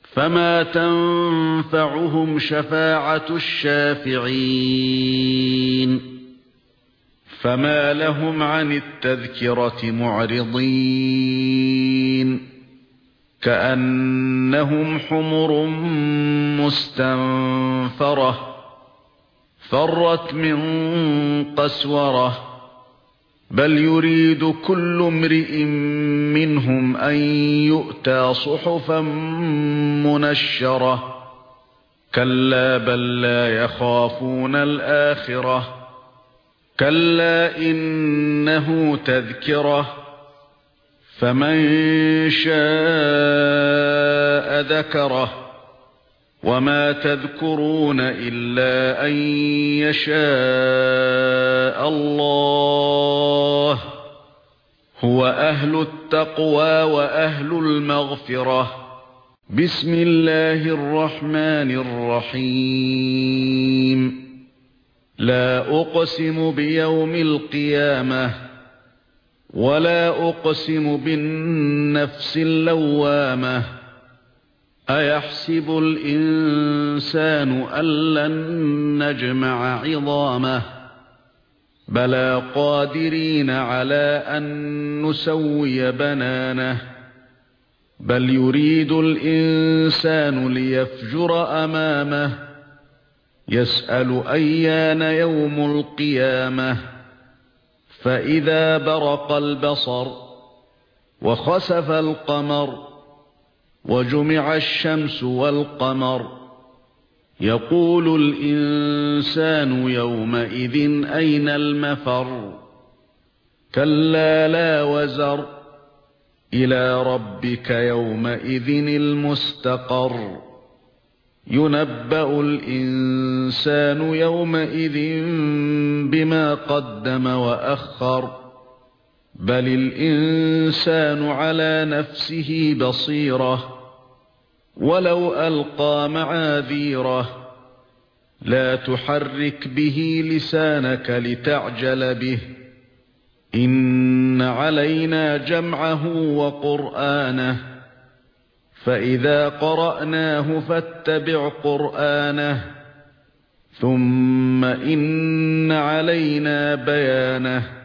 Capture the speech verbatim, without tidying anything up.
فما تنفعهم شفاعة الشافعين فما لهم عن التذكرة معرضين كأنهم حمر مستنفرة فرت من قسورة بل يريد كل امرئ منهم أن يؤتى صحفا منشرة كلا بل لا يخافون الآخرة كلا إنه تذكرة فمن شاء ذكره وما تذكرون إلا أن يشاء الله هو أهل التقوى وأهل المغفرة. بسم الله الرحمن الرحيم. لا أقسم بيوم القيامة ولا أقسم بالنفس اللوامة أيحسب الإنسان أن لن نجمع عظامه بلى قادرين على أن نسوي بنانه بل يريد الإنسان ليفجر أمامه يسأل أيان يوم القيامة فإذا برق البصر وخسف القمر وجمع الشمس والقمر يقول الإنسان يومئذ أين المفر كلا لا وزر إلى ربك يومئذ المستقر ينبأ الإنسان يومئذ بما قدم وأخر بل الإنسان على نفسه بصيرة ولو ألقى معاذيره لا تحرك به لسانك لتعجل به إن علينا جمعه وقرآنه فإذا قرأناه فاتبع قرآنه ثم إن علينا بيانه